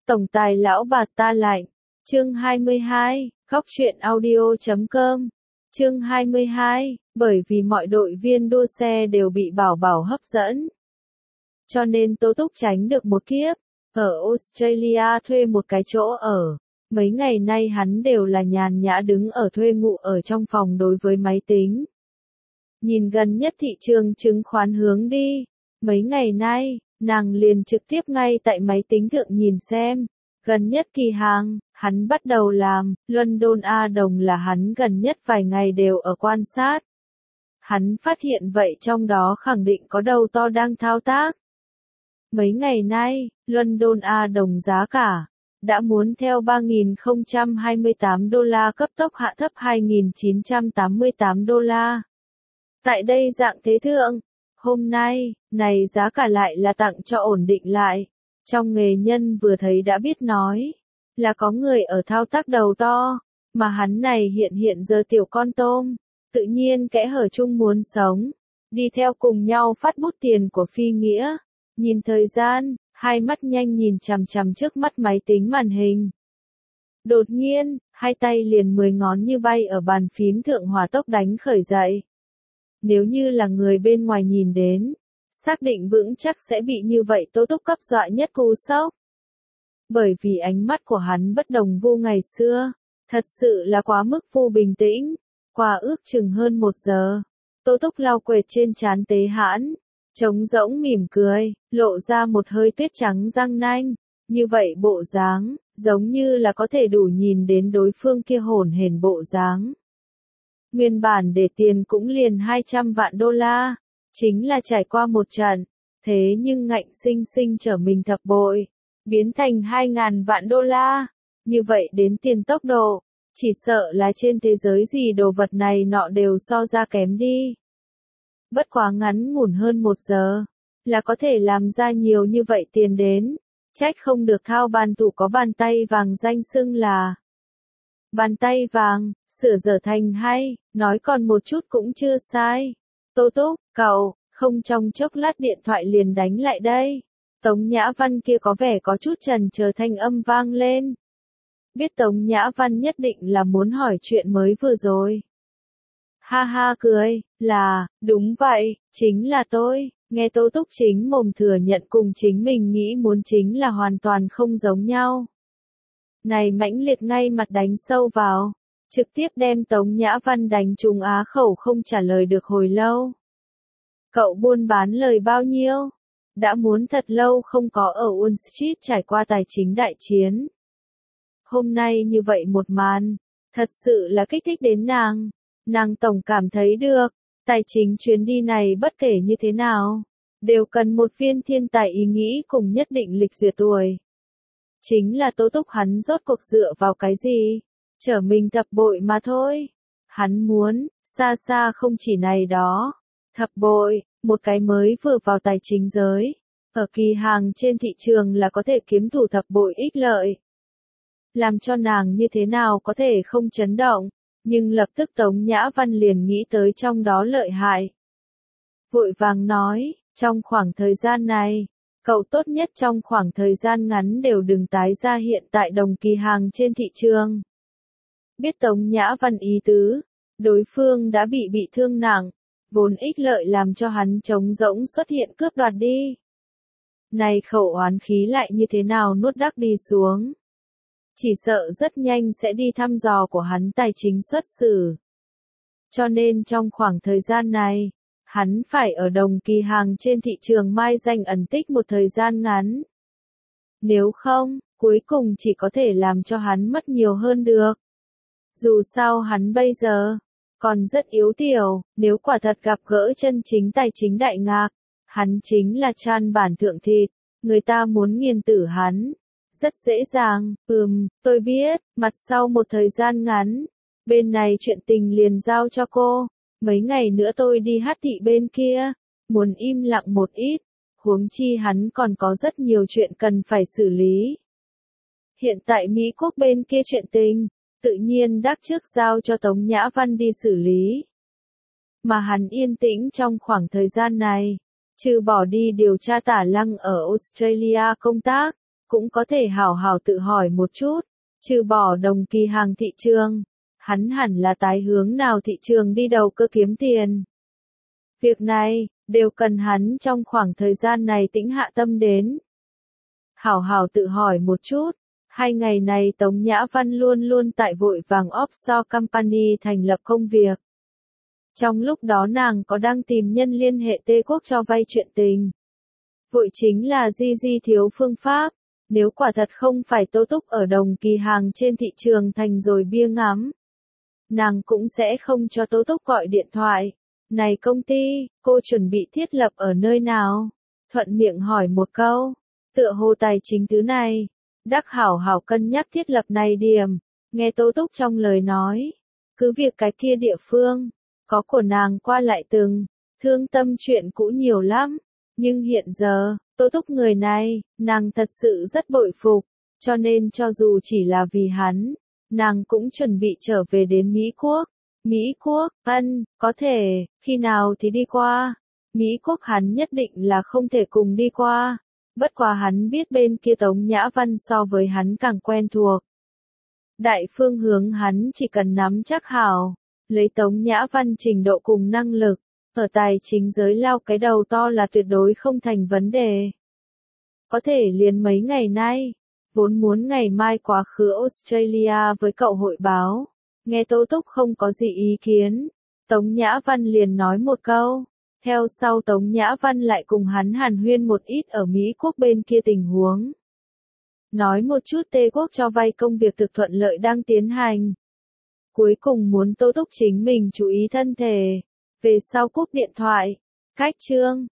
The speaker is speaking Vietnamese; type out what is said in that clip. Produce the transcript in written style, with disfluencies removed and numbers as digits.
Tổng tài lão bà ta lạnh. Chương 22, Góc truyện audio.com. Chương 22, bởi vì mọi đội viên đua xe đều bị Bảo Bảo hấp dẫn. Cho nên Tố Túc tránh được một kiếp, ở Australia thuê một cái chỗ ở. Mấy ngày nay hắn đều là nhàn nhã đứng ở thuê ngụ ở trong phòng đối với máy tính. Nhìn gần nhất thị trường chứng khoán hướng đi. Mấy ngày nay, nàng liền trực tiếp ngay tại máy tính thượng nhìn xem. Gần nhất kỳ hàng, hắn bắt đầu làm, London A đồng là hắn gần nhất vài ngày đều ở quan sát. Hắn phát hiện vậy trong đó khẳng định có đầu to đang thao tác. Mấy ngày nay, London A đồng giá cả đã muốn theo 3.028 đô la cấp tốc hạ thấp 2.988 đô la. Tại đây dạng thế thượng, hôm nay, này giá cả lại là tặng cho ổn định lại. Trong nghề nhân vừa thấy đã biết nói, là có người ở thao tác đầu to, mà hắn này hiện giờ tiểu con tôm, tự nhiên kẽ hở chung muốn sống, đi theo cùng nhau phát bút tiền của phi nghĩa. Nhìn thời gian, hai mắt nhanh nhìn chằm chằm trước mắt máy tính màn hình. Đột nhiên, hai tay liền 10 ngón như bay ở bàn phím thượng hỏa tốc đánh khởi dậy. Nếu như là người bên ngoài nhìn đến, xác định vững chắc sẽ bị như vậy Tố Túc cấp dọa nhất cú sốc. Bởi vì ánh mắt của hắn bất đồng vu ngày xưa, thật sự là quá mức vu bình tĩnh, qua ước chừng hơn 1 giờ. Tố Túc lau quệt trên trán tế hãn, trống rỗng mỉm cười, lộ ra một hơi tuyết trắng răng nanh, như vậy bộ dáng, giống như là có thể đủ nhìn đến đối phương kia hổn hển bộ dáng. Nguyên bản để tiền cũng liền 200 vạn đô la, chính là trải qua một trận, thế nhưng ngạnh sinh sinh trở mình thập bội, biến thành 2.000 vạn đô la, như vậy đến tiền tốc độ, chỉ sợ là trên thế giới gì đồ vật này nọ đều so ra kém đi. Bất quá ngắn ngủn hơn 1 giờ, là có thể làm ra nhiều như vậy tiền đến, trách không được Thao Ban Tụ có bàn tay vàng danh xưng là bàn tay vàng, sửa dở thành hay, nói còn một chút cũng chưa sai. Tố Túc, cậu, không trong chốc lát điện thoại liền đánh lại đây. Tống Nhã Văn kia có vẻ có chút chần chờ thanh âm vang lên. Biết Tống Nhã Văn nhất định là muốn hỏi chuyện mới vừa rồi. Ha ha cười, là, đúng vậy, chính là tôi. Nghe Tố Túc chính mồm thừa nhận cùng chính mình nghĩ muốn chính là hoàn toàn không giống nhau. Này mãnh liệt ngay mặt đánh sâu vào, trực tiếp đem Tống Nhã Văn đánh trúng á khẩu không trả lời được hồi lâu. Cậu buôn bán lời bao nhiêu? Đã muốn thật lâu không có ở Wall Street trải qua tài chính đại chiến. Hôm nay như vậy một màn, thật sự là kích thích đến nàng. Nàng tổng cảm thấy được, tài chính chuyến đi này bất kể như thế nào, đều cần một viên thiên tài ý nghĩ cùng nhất định lịch duyệt tuổi. Chính là Tố Túc hắn rốt cuộc dựa vào cái gì? Trở mình thập bội mà thôi. Hắn muốn, xa xa không chỉ này đó. Thập bội, một cái mới vừa vào tài chính giới. Ở kỳ hàng trên thị trường là có thể kiếm thủ thập bội ích lợi. Làm cho nàng như thế nào có thể không chấn động. Nhưng lập tức Tống Nhã Văn liền nghĩ tới trong đó lợi hại. Vội vàng nói, trong khoảng thời gian này, cậu tốt nhất trong khoảng thời gian ngắn đều đừng tái ra hiện tại đồng kỳ hàng trên thị trường. Biết Tống Nhã Văn ý tứ, đối phương đã bị thương nặng, vốn ích lợi làm cho hắn trống rỗng xuất hiện cướp đoạt đi. Này khẩu oán khí lại như thế nào nuốt đắc đi xuống. Chỉ sợ rất nhanh sẽ đi thăm dò của hắn tài chính xuất xử. Cho nên trong khoảng thời gian này, hắn phải ở đồng kỳ hàng trên thị trường mai danh ẩn tích một thời gian ngắn. Nếu không, cuối cùng chỉ có thể làm cho hắn mất nhiều hơn được. Dù sao hắn bây giờ, còn rất yếu tiểu, nếu quả thật gặp gỡ chân chính tài chính đại ngạc, hắn chính là chan bản thượng thịt, người ta muốn nghiền tử hắn. Rất dễ dàng, tôi biết, mặt sau một thời gian ngắn, bên này chuyện tình liền giao cho cô, mấy ngày nữa tôi đi hát thị bên kia, muốn im lặng một ít, huống chi hắn còn có rất nhiều chuyện cần phải xử lý. Hiện tại Mỹ Quốc bên kia chuyện tình, tự nhiên đắc trước giao cho Tống Nhã Văn đi xử lý. Mà hắn yên tĩnh trong khoảng thời gian này, trừ bỏ đi điều tra Tả Lăng ở Australia công tác, cũng có thể hảo hảo tự hỏi một chút, trừ bỏ đồng kỳ hàng thị trường, hắn hẳn là tái hướng nào thị trường đi đầu cơ kiếm tiền. Việc này, đều cần hắn trong khoảng thời gian này tĩnh hạ tâm đến. Hảo hảo tự hỏi một chút, 2 ngày này Tống Nhã Văn luôn luôn tại vội vàng offshore company thành lập công việc. Trong lúc đó nàng có đang tìm nhân liên hệ Tây Quốc cho vay chuyện tình. Vội chính là di thiếu phương pháp, nếu quả thật không phải Tô Túc ở đồng kỳ hàng trên thị trường thành rồi bia ngắm. Nàng cũng sẽ không cho Tô Túc gọi điện thoại. Này công ty, cô chuẩn bị thiết lập ở nơi nào? Thuận miệng hỏi một câu. Tựa hồ tài chính thứ này. Đắc hảo hảo cân nhắc thiết lập này điểm. Nghe Tô Túc trong lời nói. Cứ việc cái kia địa phương. Có của nàng qua lại từng. Thương tâm chuyện cũ nhiều lắm. Nhưng hiện giờ, Tô Túc người này, nàng thật sự rất bội phục. Cho nên cho dù chỉ là vì hắn, nàng cũng chuẩn bị trở về đến Mỹ Quốc. Mỹ Quốc, có thể, khi nào thì đi qua. Mỹ Quốc hắn nhất định là không thể cùng đi qua. Bất quá hắn biết bên kia Tống Nhã Văn so với hắn càng quen thuộc. Đại phương hướng hắn chỉ cần nắm chắc hảo, lấy Tống Nhã Văn trình độ cùng năng lực, ở tài chính giới lao cái đầu to là tuyệt đối không thành vấn đề. Có thể liền mấy ngày nay, vốn muốn ngày mai quá khứ Australia với cậu hội báo. Nghe Tô Túc không có gì ý kiến, Tống Nhã Văn liền nói một câu. Theo sau Tống Nhã Văn lại cùng hắn hàn huyên một ít ở Mỹ Quốc bên kia tình huống. Nói một chút Tây Quốc cho vay công việc thực thuận lợi đang tiến hành. Cuối cùng muốn Tô Túc chính mình chú ý thân thể. Về sau cúp điện thoại. Cách chương.